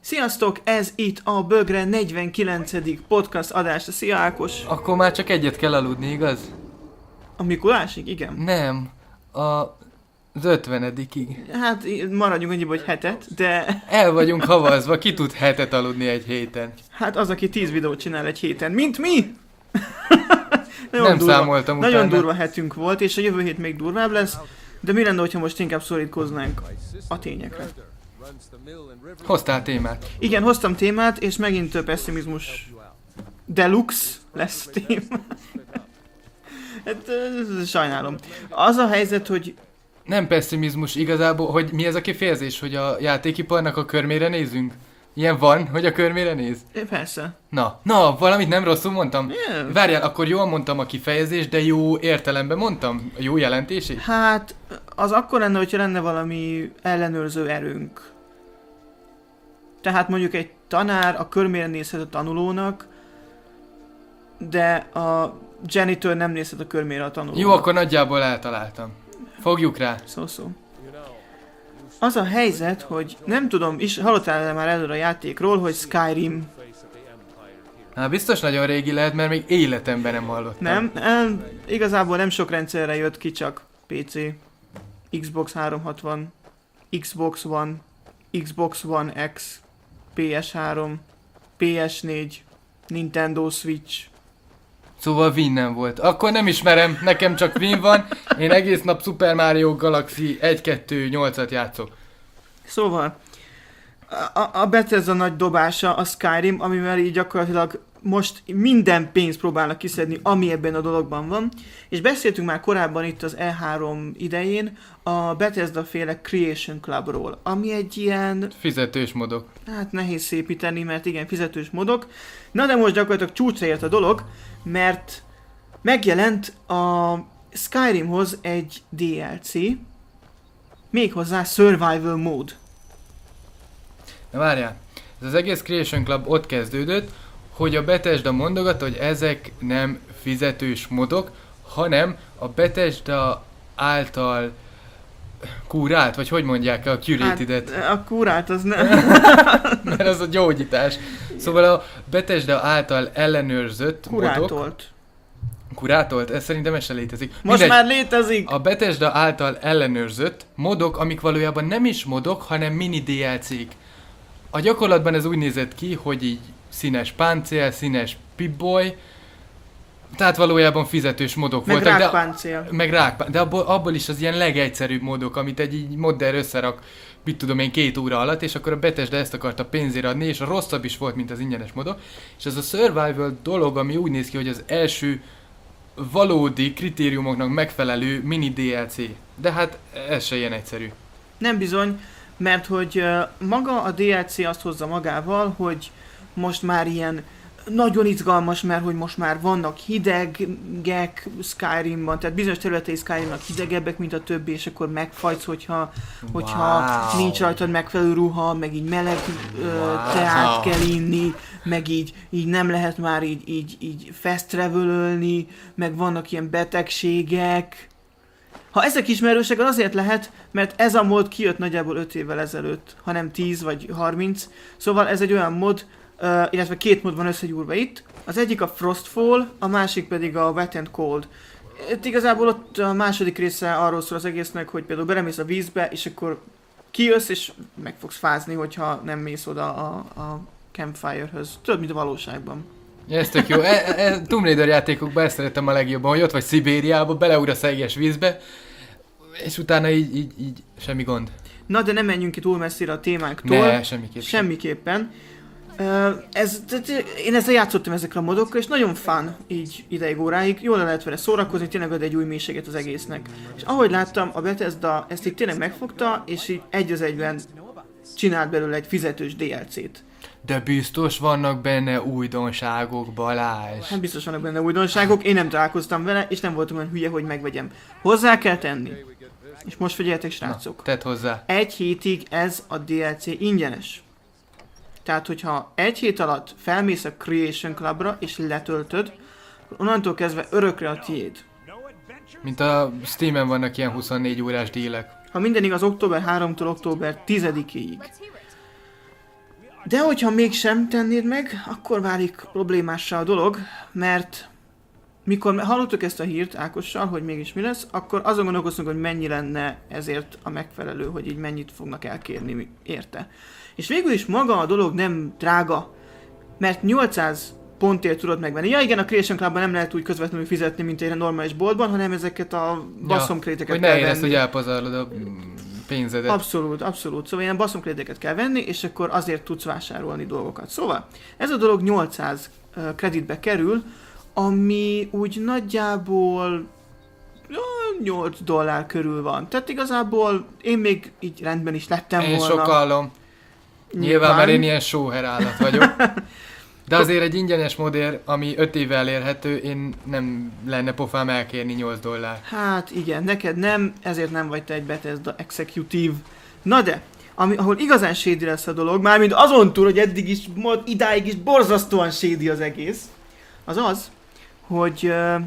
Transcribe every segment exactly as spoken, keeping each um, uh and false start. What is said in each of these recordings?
Sziasztok, ez itt a Bögre negyvenkilencedik podcast adása. Szia Ákos! Akkor már csak egyet kell aludni, igaz? A Mikulásig? Igen. Nem, a... az ötvenedikig. Hát maradjunk annyiba, hogy hetet, de... El vagyunk havazva, ki tud hetet aludni egy héten? Hát az, aki tíz videót csinál egy héten, mint mi! Nem durva, számoltam utána. Nagyon durva hetünk volt, és a jövő hét még durvább lesz, de mi lenne, hogyha most inkább szorítkoznánk a tényekre? Hoztál témát. Igen, hoztam témát, és megint több pessimizmus deluxe lesz téma. Hát, sajnálom. Az a helyzet, hogy... Nem pessimizmus igazából, hogy mi ez a kifejezés, hogy a játékiparnak a körmére nézünk? Ilyen van, hogy a körmére néz? É, persze. Na, na, valamit nem rosszul mondtam? Yeah. Várjál, akkor jól mondtam a kifejezést, de jó értelemben mondtam? A jó jelentését? Hát, az akkor lenne, hogyha lenne valami ellenőrző erőnk. Tehát mondjuk egy tanár a körmére nézhet a tanulónak, de a janitor nem nézhet a körmére a tanulónak. Jó, akkor nagyjából eltaláltam. Fogjuk rá. Szó-szó. Az a helyzet, hogy nem tudom, is hallottál már előre a játékról, hogy Skyrim. Hát biztos nagyon régi lehet, mert még életemben nem hallottam. Nem, nem, igazából nem sok rendszerre jött ki, csak pé cé, Xbox háromszázhatvan, Xbox One, Xbox One X, pé es három, pé es négy, Nintendo Switch. Szóval Wii nem volt. Akkor nem ismerem, nekem csak Wii van, én egész nap Super Mario Galaxy egy kettő nyolcat játszok. Szóval, a, a Bethesda nagy dobása a Skyrim, amivel így gyakorlatilag most minden pénzt próbálnak kiszedni, ami ebben a dologban van. És beszéltünk már korábban itt az E három idején a Bethesda féle Creation Clubról, ami egy ilyen... Fizetős modok. Hát nehéz szépíteni, mert igen, fizetős modok. Na de most gyakorlatilag csúcsra ért a dolog, mert megjelent a Skyrimhoz egy dé el cé, méghozzá Survival Mode. Na várjál, ez az egész Creation Club ott kezdődött, hogy a Bethesda mondogatta, hogy ezek nem fizetős modok, hanem a Bethesda által kúrált, vagy hogy mondják a curated-et? Hát, a kúrált az nem. Mert az a gyógyítás. Szóval a Bethesda által ellenőrzött Kurátolt. modok... Kurátolt? Ez szerintem ez se létezik. Most Mindegy, már létezik! a Bethesda által ellenőrzött modok, amik valójában nem is modok, hanem mini dé el cék. A gyakorlatban ez úgy nézett ki, hogy így színes páncél, színes Pip-Boy, tehát valójában fizetős modok meg voltak. rákpáncél. De, meg rákpáncél. De abból, abból is az ilyen legegyszerűbb modok, amit egy így modder összerak, mit tudom én, két óra alatt, és akkor a Bethesda ezt akarta pénzére adni, és a rosszabb is volt, mint az ingyenes modok. És ez a survival dolog, ami úgy néz ki, hogy az első valódi kritériumoknak megfelelő mini dé el cé. De hát ez se ilyen egyszerű. Nem bizony, mert hogy uh, maga a dé el cé azt hozza magával, hogy most már ilyen nagyon izgalmas, mert hogy most már vannak hidegek Skyrimban, tehát bizonyos területei Skyrimnak hidegebbek, mint a többi, és akkor megfagysz, hogyha, hogyha Wow. nincs rajtad megfelelő ruha, meg így meleg uh, Wow. teát kell inni, meg így, így nem lehet már így, így, így fast travel-ölni, meg vannak ilyen betegségek. Ha ezek ismerősek, az azért lehet, mert ez a mod kijött nagyjából öt évvel ezelőtt, hanem tíz vagy harminc. Szóval ez egy olyan mod, uh, illetve két mod van összegyúrva itt. Az egyik a Frostfall, a másik pedig a Wet and Cold. Itt igazából ott a második része arról szól az egésznek, hogy például belemész a vízbe, és akkor kijössz, és meg fogsz fázni, hogyha nem mész oda a, a campfire-höz. Tudod, mint a valóságban. Ja, ez tök jó. E, e, Tomb Raider játékokban ezt szeretem a legjobban, hogy ott vagy Szibériába, beleugrasz a éges vízbe, és utána így, így, így semmi gond. Na, de nem menjünk ki túl messzire a témánktól. Ne, semmiképp. Semmiképpen. Uh, ez, én ezzel játszottam ezekre a modokkal, és nagyon fun így ideig óráig. Jól le lehet vele szórakozni, tényleg ad egy új mélységet az egésznek. És ahogy láttam, a Bethesda ezt így tényleg megfogta, és így egy az egyben csinált belőle egy fizetős dé el cét. De biztos vannak benne újdonságok, Balázs. Hát biztos vannak benne újdonságok, én nem találkoztam vele, és nem voltam olyan hülye, hogy megvegyem. Hozzá kell tenni. És most figyeljetek, srácok. Na, tedd hozzá. Egy hétig ez a dé el cé ingyenes. Tehát, hogyha egy hét alatt felmész a Creation Clubra és letöltöd, akkor onnantól kezdve örökre a tiéd. Mint a Steamen vannak ilyen huszonnégy órás dílek. Ha minden igaz, október harmadikától október tizedikéig. De hogyha mégsem tennéd meg, akkor válik problémássá a dolog, mert mikor hallottuk ezt a hírt Ákossal, hogy mégis mi lesz, akkor azon gondolkoztunk, hogy mennyi lenne ezért a megfelelő, hogy így mennyit fognak elkérni érte. És végül is maga a dolog nem drága, mert nyolcszáz pontért tudod megvenni. Ja igen, a Creation Clubban nem lehet úgy közvetlenül fizetni, mint egy normális boltban, hanem ezeket a basszomkréteket ja, kell venni. Hogy ne érezd, hogy elpazarlod a pénzedet. Abszolút, abszolút. Szóval ilyen basszomkréteket kell venni, és akkor azért tudsz vásárolni dolgokat. Szóval ez a dolog nyolcszáz uh, kreditbe kerül, ami úgy nagyjából nyolc dollár körül van. Tehát igazából én még így rendben is lettem én volna. Én sokkallom. Nyilván, Nyilván, mert én ilyen sóher állat vagyok. De azért egy ingyenes modér, ami öt éve elérhető, én nem lenne pofám elkérni nyolc dollár. Hát igen, neked nem, ezért nem vagy te egy Bethesda Executive. Na de, ami, ahol igazán shady lesz a dolog, mármint azon túl, hogy eddig is, idáig is borzasztóan shady az egész, az az, hogy uh,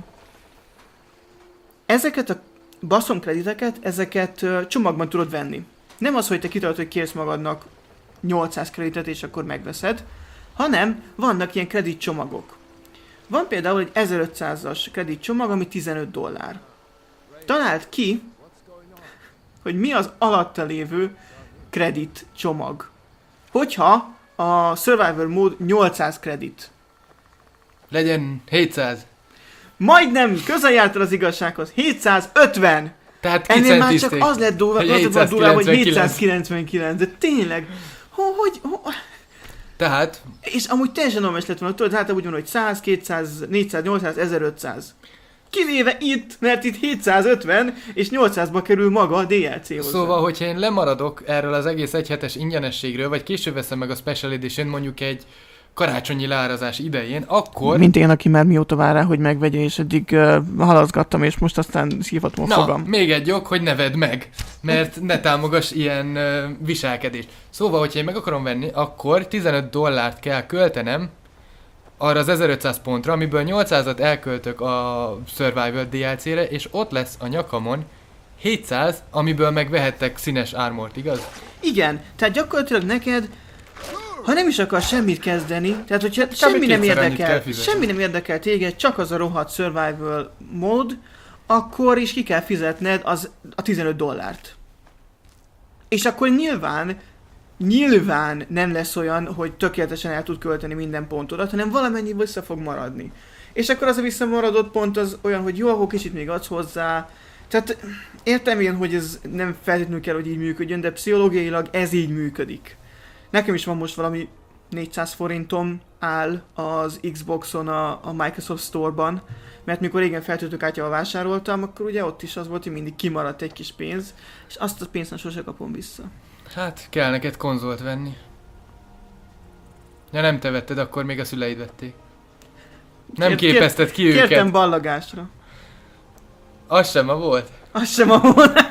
ezeket a basszomkrediteket, ezeket uh, csomagban tudod venni. Nem az, hogy te kitalálod, hogy kérsz magadnak nyolcszáz kreditet, és akkor megveszed, hanem vannak ilyen kreditcsomagok. Van például egy ezerötszázas kreditcsomag, ami tizenöt dollár. Találd ki, hogy mi az alatta lévő kreditcsomag. Hogyha a Survivor Mode nyolcszáz kredit. Legyen hétszáz. Majdnem, közel jártál az igazsághoz. hétszázötven! Tehát ennél már csak az lett durva, hogy hétszázkilencvenkilenc. De tényleg, hogy... hogy Tehát... És amúgy teljesen normális lett volna, tudod, hát úgy van, hogy száz, kétszáz, négyszáz, nyolcszáz, ezerötszáz. Kivéve itt, mert itt hétszázötven és nyolcszázba kerül maga a dé el cé hozzá. Szóval, hogyha én lemaradok erről az egész egyhetes ingyenességről, vagy később veszem meg a Special Edition mondjuk egy karácsonyi leárazás idején, akkor... Mint én, aki már mióta vár rá, hogy megvegye, és eddig uh, halaszgattam, és most aztán szívhatom a Na, fogam. még egy ok, hogy ne vedd meg, mert ne támogass ilyen uh, viselkedést. Szóval, hogyha én meg akarom venni, akkor tizenöt dollárt kell költenem arra az ezerötszáz pontra, amiből nyolcszázat elköltök a Survival dé el cére, és ott lesz a nyakamon hétszáz, amiből meg vehettek színes armort, igaz? Igen, tehát gyakorlatilag neked, ha nem is akar semmit kezdeni, tehát hogyha semmi nem érdekel, semmi nem érdekel téged, csak az a rohadt survival mód, akkor is ki kell fizetned az, a tizenöt dollárt. És akkor nyilván, nyilván nem lesz olyan, hogy tökéletesen el tud költeni minden pontodat, hanem valamennyi vissza fog maradni. És akkor az a visszamaradott pont az olyan, hogy jó, akkor kicsit még adsz hozzá. Tehát értem én, hogy ez nem feltétlenül kell, hogy így működjön, de pszichológiailag ez így működik. Nekem is van most valami négyszáz forintom áll az Xboxon a, a Microsoft Store-ban, mert mikor régen feltöltőkártyával vásároltam, akkor ugye ott is az volt, hogy mindig kimaradt egy kis pénz, és azt a pénzt sose kapom vissza. Hát kell neked konzolt venni. Ja, nem te vetted, akkor még a szüleid vették. Nem Kért, képezted ki kért, őket. Kértem ballagásra. Az sem a volt. Az sem a volt.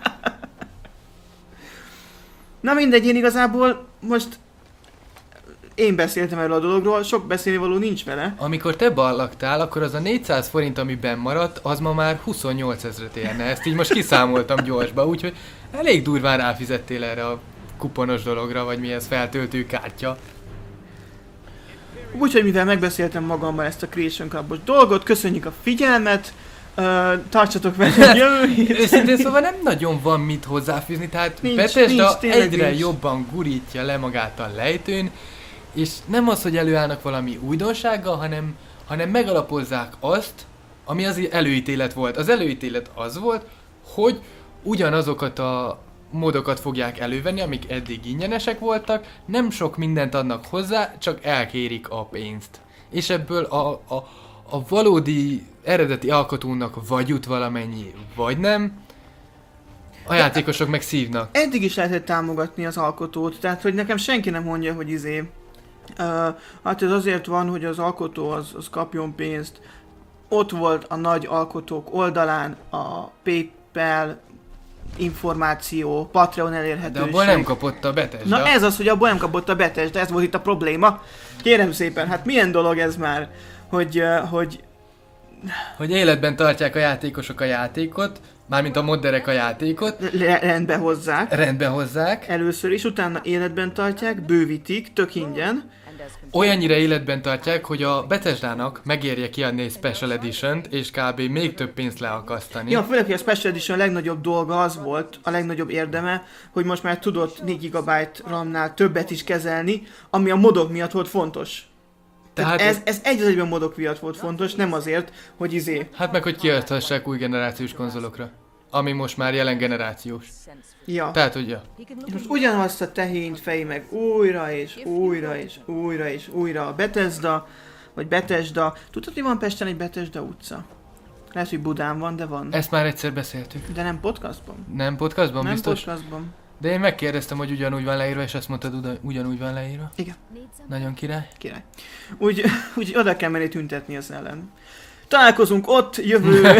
Na mindegy, én igazából most én beszéltem erről a dologról, sok beszélnivaló nincs vele. Amikor te ballagtál, akkor az a négyszáz forint, ami benn maradt, az ma már huszonnyolc ezret érne. Ezt így most kiszámoltam gyorsba, úgyhogy elég durván ráfizettél erre a kuponos dologra, vagy mi ez, feltöltő kártya. Úgyhogy mivel megbeszéltem magammal ezt a Creation Clubos dolgot, köszönjük a figyelmet, uh, tartsatok velem jövő héten. Őszintén szóval nem nagyon van mit hozzáfűzni, tehát nincs, Bethesda nincs, egyre nincs. jobban gurítja le magát a lejtőn, és nem az, hogy előállnak valami újdonsággal, hanem, hanem megalapozzák azt, ami az előítélet volt. Az előítélet az volt, hogy ugyanazokat a módokat fogják elővenni, amik eddig ingyenesek voltak, nem sok mindent adnak hozzá, csak elkérik a pénzt. És ebből a, a, a valódi eredeti alkotónak vagy jut valamennyi, vagy nem, a játékosok meg szívnak. Eddig is lehetett támogatni az alkotót, tehát hogy nekem senki nem mondja, hogy izé, uh, hát ez azért van, hogy az alkotó az, az kapjon pénzt. Ott volt a nagy alkotók oldalán a PayPal információ, Patreon elérhetőség. De abból nem kapott a Bethesda. Na ez az, hogy abból nem kapott a Bethesda, ez volt itt a probléma. Kérem szépen, hát milyen dolog ez már, hogy, uh, hogy hogy életben tartják a játékosok a játékot, Mármint a modderek a játékot. Le- rendbe hozzák. Rendbe hozzák. Először is, utána életben tartják, bővítik, tök ingyen. Olyannyira életben tartják, hogy a Bethesdának megérje kiadni egy Special Edition-t, és kb. Még több pénzt leakasztani. Ja, főleg, hogy a Special Edition a legnagyobb dolga az volt, a legnagyobb érdeme, hogy most már tudott négy gigabyte RAM-nál többet is kezelni, ami a modok miatt volt fontos. Tehát, Tehát ez, ez egy az egyben modok miatt volt fontos, nem azért, hogy izé... Hát meg, hogy kiadhassák új generációs konzolokra. Ami most már jelen generációs. Ja. Tehát, hogy ja. És most ugyanazt a tehént fej meg újra és újra és újra és újra a Bethesda, vagy Bethesda. Tudod, hogy van Pesten egy Bethesda utca? Lehet, hogy Budán van, de van. Ezt már egyszer beszéltük. De nem podcastban? Nem podcastban, Nem biztos? podcastban. De én megkérdeztem, hogy ugyanúgy van leírva, és azt mondtad, uda- ugyanúgy van leírva. Igen. Nagyon király. Király. Úgy, úgy oda kell menni tüntetni az ellen. Találkozunk ott jövő...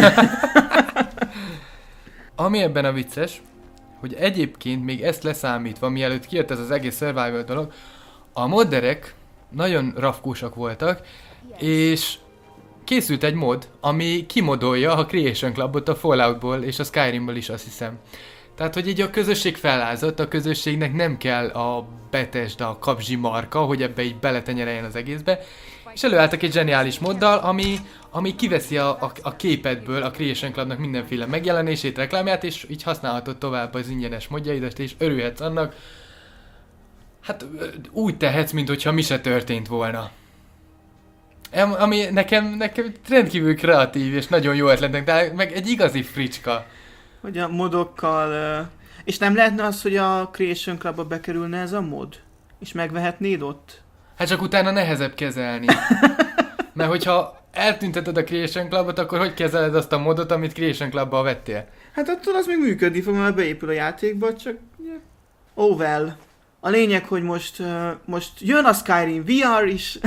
Ami ebben a vicces, hogy egyébként még ezt leszámítva, mielőtt kijött ez az egész survival dolog, a modderek nagyon rafkósak voltak, és készült egy mod, ami kimodolja a Creation Clubot a Falloutból és a Skyrimből is, azt hiszem. Tehát, hogy így a közösség fellázott, a közösségnek nem kell a Bethesda kapzsi marka, hogy ebbe így beletenyereljen az egészbe, és előálltak egy zseniális moddal, ami, ami kiveszi a, a, a képedből a Creation Clubnak mindenféle megjelenését, reklámját, és így használhatod tovább az ingyenes modjaidat, és örülhetsz annak. Hát úgy tehetsz, mintha mi se történt volna. Ami nekem, nekem rendkívül kreatív és nagyon jó ötletnek, de meg egy igazi fricska. Hogy a modokkal... Uh, és nem lehetne az, hogy a Creation Clubba bekerülne ez a mod? És megvehetnéd ott? Hát csak utána nehezebb kezelni. Mert hogyha eltünteted a Creation Clubot, akkor hogy kezeled azt a modot, amit Creation Clubba vettél? Hát attól az még működni fog, mert beépül a játékba, csak... Yeah. Oh well. A lényeg, hogy most, uh, most jön a Skyrim vé er is.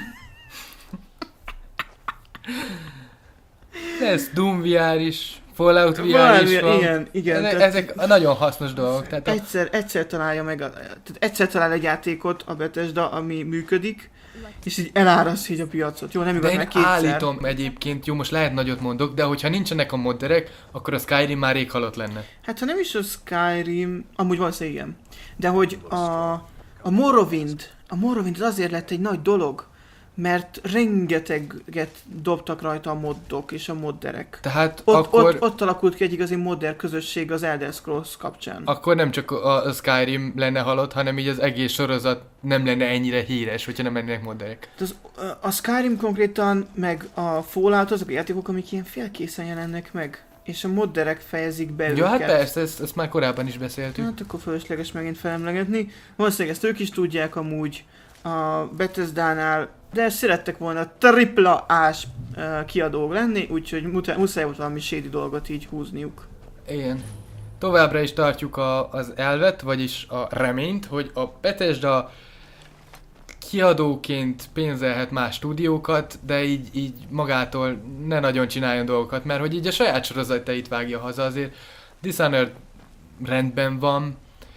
Lesz Doom vé er is, Fallout vé er Valami, is van. igen, igen. E- tehát ezek a nagyon hasznos dolgok. Tehát a... egyszer, egyszer találja meg, a, tehát egyszer talál egy játékot a Bethesda, ami működik, és így elárasztja így a piacot. Jó, nem igaz, De meg én kétszer. állítom egyébként, jó, most lehet nagyot mondok, de hogyha nincsenek a modderek, akkor a Skyrim már rég halott lenne. Hát ha nem is a Skyrim, amúgy valószínűleg igen, de hogy a, a Morrowind, a Morrowind az azért lett egy nagy dolog, mert rengeteget dobtak rajta a moddok és a modderek. Tehát Ott, akkor... ott, ott alakult ki egy igazi modder közösség az Elder Scrolls kapcsán. Akkor nem csak a, a Skyrim lenne halott, hanem így az egész sorozat nem lenne ennyire híres, hogyha nem lennének modderek. Az, a Skyrim konkrétan, meg a Fallout azok a játékok, amik ilyen félkészen jelennek meg. És a modderek fejezik be Ja, hát őket. persze, ezt, ezt már korábban is beszéltük. Hát akkor fölösleges megint felemlegetni. Valószínűleg ezt ők is tudják amúgy a Bethesdánál, de szerettek volna tripla ás uh, kiadók lenni, úgyhogy muta- muszáj volt valami shady dolgot így húzniuk. Igen. Továbbra is tartjuk a, az elvet, vagyis a reményt, hogy a Bethesda kiadóként pénzelhet más stúdiókat, de így, így magától ne nagyon csináljon dolgokat, mert hogy így a saját sorozatait vágja haza, azért Dishonored rendben van.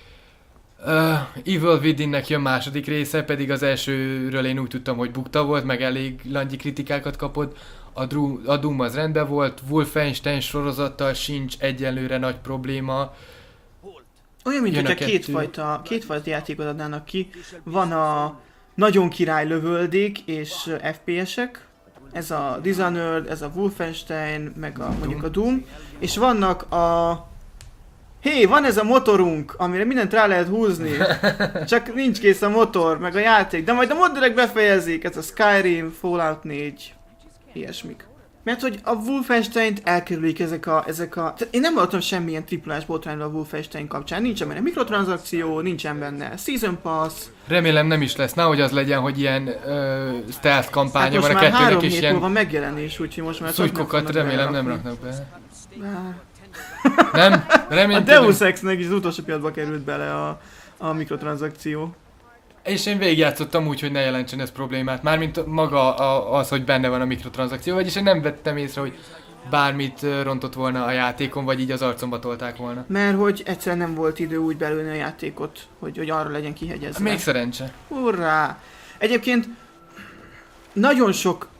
Uh, Evil Within-nek jön második része, pedig az elsőről én úgy tudtam, hogy bukta volt, meg elég langyi kritikákat kapott. A, Dru- a Doom az rendben volt, Wolfenstein sorozattal sincs egyenlőre nagy probléma. Olyan, mint Jön a hogyha kettő. kétfajta, kétfajta játékot adnának ki. Van a nagyon király lövöldék és ef pé esek, ez a Dishonored, ez a Wolfenstein, meg a, mondjuk a Doom, és vannak a... Hé, van ez a motorunk, amire mindent rá lehet húzni, csak nincs kész a motor, meg a játék, de majd a modderek befejezik, ez a Skyrim, Fallout négy, ilyesmik. Mert hogy a Wolfenstein-t elkerülik ezek a... Ezek a tehát én nem hallottam semmilyen triplás botrányról a Wolfenstein kapcsán, nincsen benne mikrotranszakció, nincsen benne Season Pass. Remélem nem is lesz, nehogy az legyen, hogy ilyen uh, stealth kampánya Hát van most a már három kettőnek, és hét ilyen múlva megjelenés, úgyhogy most már... szutykokat csak nem fognak remélem nem belerakni. raknak be. Bár- Nem? A Remélem Deus Ex-nek is az utolsó pillanatban került bele a, a mikrotranszakció. És én végigjátszottam úgy, hogy ne jelentsen ez problémát. Mármint maga a, az, hogy benne van a mikrotranszakció, vagyis én nem vettem észre, hogy bármit ö, rontott volna a játékon, vagy így az arcomba tolták volna. Mert hogy egyszerűen nem volt idő úgy belőni a játékot, hogy, hogy arra legyen kihegyezve. Még szerencse. Hurrá! Egyébként nagyon sok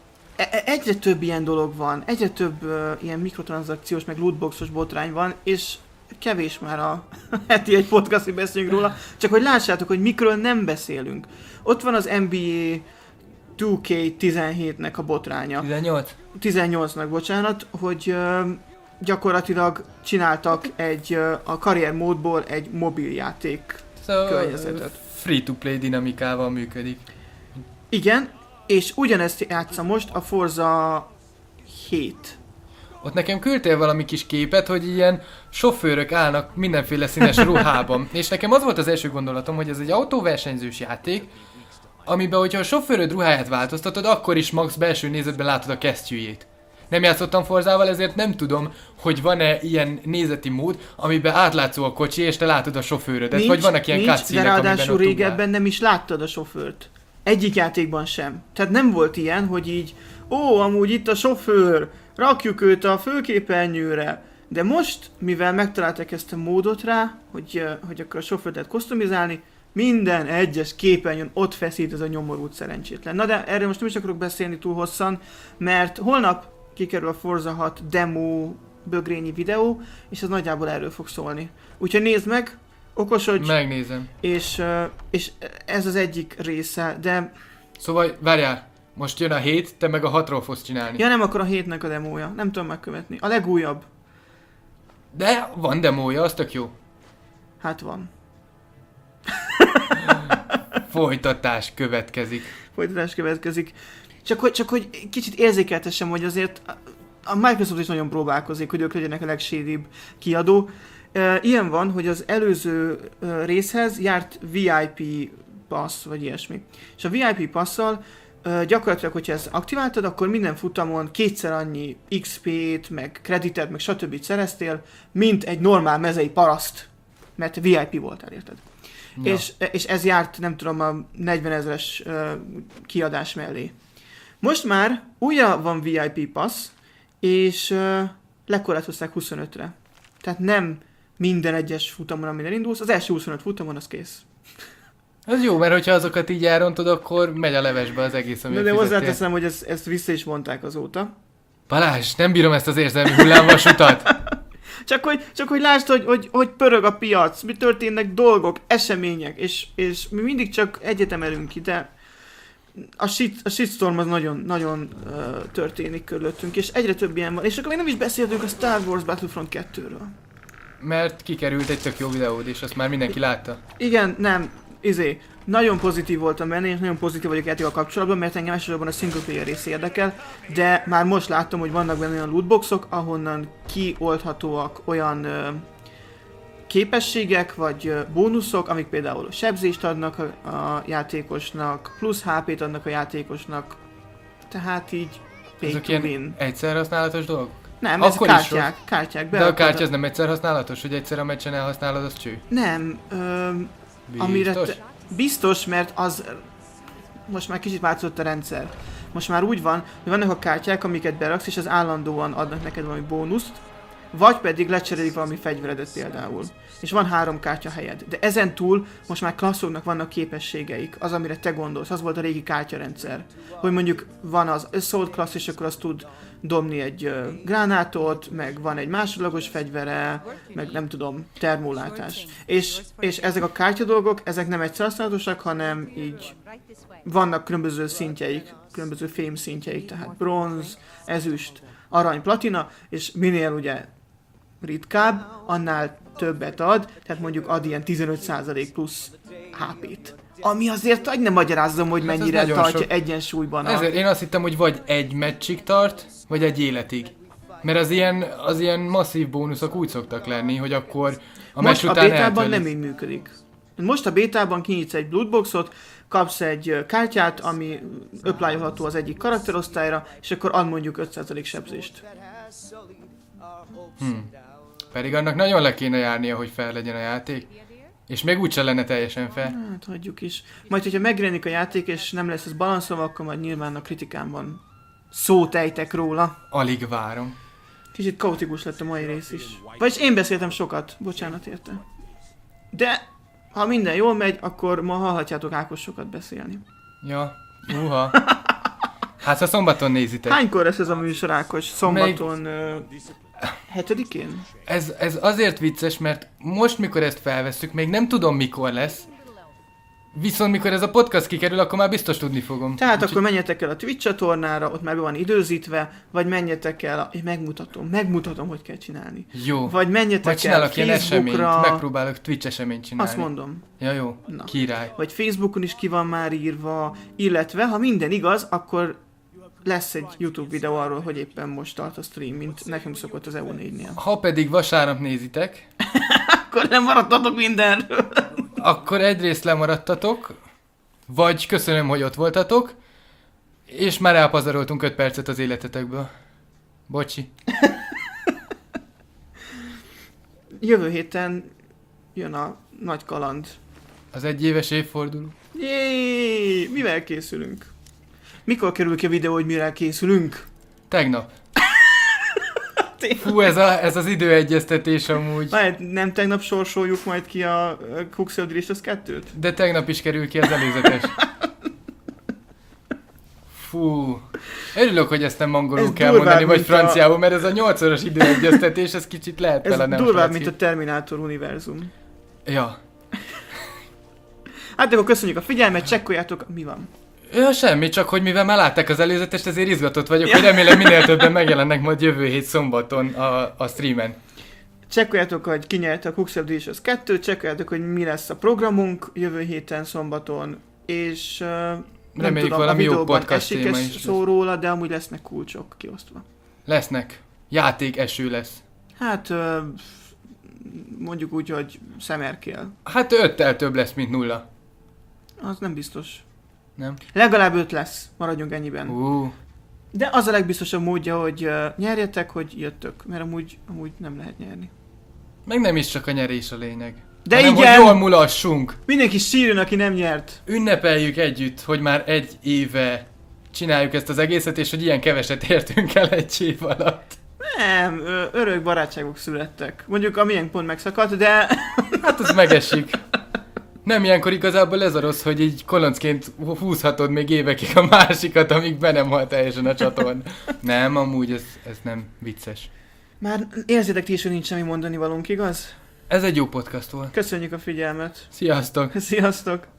e- egyre több ilyen dolog van, egyre több uh, ilyen mikrotranszakciós, meg lootboxos botrány van, és kevés már a heti egy podcast, hogy beszéljünk róla, csak hogy lássátok, hogy mikről nem beszélünk. Ott van az en bé á two K tizenhétnek a botránya. tizennyolc? tizennyolcnak, bocsánat, hogy uh, gyakorlatilag csináltak egy, uh, a karrier módból egy mobiljáték szóval környezetet. Free-to-play dinamikával működik. Igen, és ugyanezt játsza most a Forza hét. Ott nekem küldtél valami kis képet, hogy ilyen sofőrök állnak mindenféle színes ruhában. És nekem az volt az első gondolatom, hogy ez egy autóversenyzős játék, amiben, hogyha a sofőröd ruháját változtatod, akkor is max belső nézetben látod a kesztyűjét. Nem játszottam Forzával, ezért nem tudom, hogy van-e ilyen nézeti mód, amiben átlátszó a kocsi, és te látod a sofőrödet, nincs, vagy vannak ilyen cutscene-ek, amiben de ráadásul ott régebben ugrál. nem is láttad a sofőrt. Egyik játékban sem. Tehát nem volt ilyen, hogy így, ó, amúgy itt a sofőr, rakjuk őt a főképernyőre. De most, mivel megtalálták ezt a módot rá, hogy, hogy akkor a sofőrt lehet customizálni, minden egyes képernyőn ott feszít ez a nyomorult szerencsétlen. Na de erről most nem is akarok beszélni túl hosszan, mert holnap kikerül a Forza hat demo bögrényi videó, és ez nagyjából erről fog szólni. Úgyhogy nézd meg, okosodj, Megnézem. és, és ez az egyik része, de... Szóval, várjál, most jön a hét, te meg a hatról fogsz csinálni. Ja, nem, akkor a hétnek a demója, nem tudom megkövetni. A legújabb. De van demója, az tök jó. Hát van. Folytatás következik. Folytatás következik. Csak hogy, csak hogy kicsit érzékeltessem, hogy azért a Microsoft is nagyon próbálkozik, hogy ők legyenek a legsédibb kiadó. Ilyen van, hogy az előző részhez járt vé i pé pass, vagy ilyesmi. És a vé i pé passzal gyakorlatilag, hogyha ezt aktiváltad, akkor minden futamon kétszer annyi iksz pét, meg kreditet, meg stb. Szereztél, mint egy normál mezei paraszt. Mert vé i pé voltál, érted? Ja. És, és ez járt, nem tudom, a negyvenezeres uh, kiadás mellé. Most már újra van vé i pé pass, és uh, lekorlátozták huszonötre. Tehát nem minden egyes futamon, amin elindulsz, az első huszonöt futamon az kész. Ez jó, mert hogyha azokat így elrontod, akkor megy a levesbe az egész, amit de, de fizettél. hozzáteszem, hogy ezt, ezt vissza is mondták azóta. Balázs, nem bírom ezt az érzelmi hullámvasutat. Csak hogy, csak hogy lásd, hogy, hogy, hogy pörög a piac, mi történnek dolgok, események, és, és mi mindig csak egyet emelünk ki, de a, shit, a shitstorm az nagyon, nagyon uh, történik körülöttünk, és egyre több ilyen van. És akkor még nem is beszéltünk a Star Wars Battlefront kettőről. Mert kikerült egy tök jó videód, és azt már mindenki látta. Igen, nem, izé, nagyon pozitív voltam benne, és nagyon pozitív vagyok játékkal kapcsolatban, mert engem elsősorban a single player rész érdekel, de már most láttam, hogy vannak benne olyan lootboxok, ahonnan kioldhatóak olyan ö, képességek, vagy ö, bónuszok, amik például sebzést adnak a, a játékosnak, plusz há pét adnak a játékosnak, tehát így pay Ezek to ilyen win. egyszer használatos dolgok? Nem, akkor ez is kártyák, kártyák. De a berakod kártya az nem egyszer használatos, hogy egyszer a meccsen elhasználod, az cső. Nem, ö, amire Biztos? te, biztos, mert az most már kicsit változott a rendszer. Most már úgy van, hogy vannak a kártyák, amiket beraksz, és az állandóan adnak neked valami bónuszt, vagy pedig lecserélik valami fegyveredet például. És van három kártya helyed. De ezen túl most már klasszoknak vannak képességeik, az, amire te gondolsz. Az volt a régi kártyarendszer. Hogy mondjuk van az Assault klassz, és akkor az tud dobni egy uh, gránátot, meg van egy másodlagos fegyvere, meg nem tudom, termólátás. És, és ezek a kártya dolgok, ezek nem egyszer használatosak, hanem így vannak különböző szintjeik, különböző fém szintjeik, tehát bronz, ezüst, arany, platina, és minél ugye ritkább, annál többet ad, tehát mondjuk ad ilyen tizenöt százalék plusz há pét. Ami azért, hogy nem magyarázzam, hogy Hát mennyire tartja sok. egyensúlyban a... Ezért én azt hittem, hogy vagy egy meccsig tart, vagy egy életig. Mert az ilyen, az ilyen masszív bónuszok úgy szoktak lenni, hogy akkor a Most meccs a után bétában eltörli. nem így működik. Most a bétában kinyitsz egy lootboxot, kapsz egy kártyát, ami applyolható az egyik karakterosztályra, és akkor ad mondjuk öt százalék sebzést. Hmm. Pedig annak nagyon le kéne járnia, hogy fel legyen a játék. És még úgyse lenne teljesen fel. Hát hagyjuk is. Majd, hogyha megjelenik a játék, és nem lesz ez balanszolva, akkor majd nyilván a kritikámban szót ejtek róla. Alig várom. Kicsit kaotikus lett a mai rész is. Vagyis én beszéltem sokat, bocsánat érte. De, ha minden jól megy, akkor ma hallhatjátok Ákos sokat beszélni. Ja, uha. Hát ha szombaton nézitek. Hánykor lesz ez a műsor, Ákos? Szombaton... Még... hetedikén? Ez, ez azért vicces, mert most, mikor ezt felvesszük, még nem tudom, mikor lesz. Viszont mikor ez a podcast kikerül, akkor már biztos tudni fogom. Tehát Úgyhogy... akkor menjetek el a Twitch csatornára, ott már be van időzítve, vagy menjetek el, a... én megmutatom, megmutatom, hogy kell csinálni. Jó. Vagy menjetek Majd csinálok el ilyen Facebookra. eseményt, megpróbálok Twitch eseményt csinálni. Azt mondom. Ja, jó. Na. Király. Vagy Facebookon is ki van már írva, illetve, ha minden igaz, akkor lesz egy YouTube videó arról, hogy éppen most tart a stream, mint nekünk szokott az E U négynél. Ha pedig vasárnap nézitek, Akkor nem maradtatok mindenről. akkor egyrészt lemaradtatok, vagy köszönöm, hogy ott voltatok, és már elpazaroltunk öt percet az életetekből. Bocsi. Jövő héten jön a nagy kaland. Az egyéves évforduló. Jéééé! Mivel készülünk? Mikor kerül ki a videó, hogy mire készülünk? Tegnap. Fú, ez, a, ez az időegyeztetés amúgy. Majd nem tegnap sorsoljuk majd ki a Cook's Delicious kettőt? De tegnap is kerül ki az előzetes. Fú. Örülök, hogy ezt nem angolul Ez kell durvább, mondani, vagy mint franciául, mert ez a nyolcszoros időegyeztetés, ez kicsit lehet Ez vele nem durvább, francia. mint a Terminátor univerzum. Ja. Hát akkor köszönjük a figyelmet, csekkoljátok, mi van. Ja, semmi, csak hogy mivel már látták az előzetest, ezért izgatott vagyok, Ja. hogy remélem minél többen megjelennek majd jövő hét szombaton a, a streamen. Csekkoljátok, hogy ki nyerte a Cook's Delicious kettőt, csekkoljátok, hogy mi lesz a programunk jövő héten szombaton, és uh, nem Reméljük tudom, a valami jó videóban podcast esik téma es is szó róla, de amúgy lesznek kulcsok kiosztva. Lesznek. Játék eső lesz. Hát uh, mondjuk úgy, hogy szemerkél. Hát öttel több lesz, mint nulla. Az nem biztos. Nem? Legalább öt lesz, maradjunk ennyiben. Uh. De az a legbiztosabb módja, hogy uh, nyerjetek, hogy jöttök, mert amúgy, amúgy nem lehet nyerni. Meg nem is csak a nyerés a lényeg. De hanem, igen! hogy jól mulassunk. Mindenki sírjon, aki nem nyert. Ünnepeljük együtt, hogy már egy éve csináljuk ezt az egészet, és hogy ilyen keveset értünk el egy év alatt. Nem, ö, örök barátságok születtek. Mondjuk a milyen pont megszakadt, de... Hát az megesik. Nem ilyenkor igazából ez a rossz, hogy így koloncként húzhatod még évekig a másikat, amíg be nem halt teljesen a csatorn. Nem, amúgy ez, ez nem vicces. Már érzitek ti is, hogy nincs semmi mondani valónk, igaz? Ez egy jó podcast volt. Köszönjük a figyelmet. Sziasztok! Sziasztok!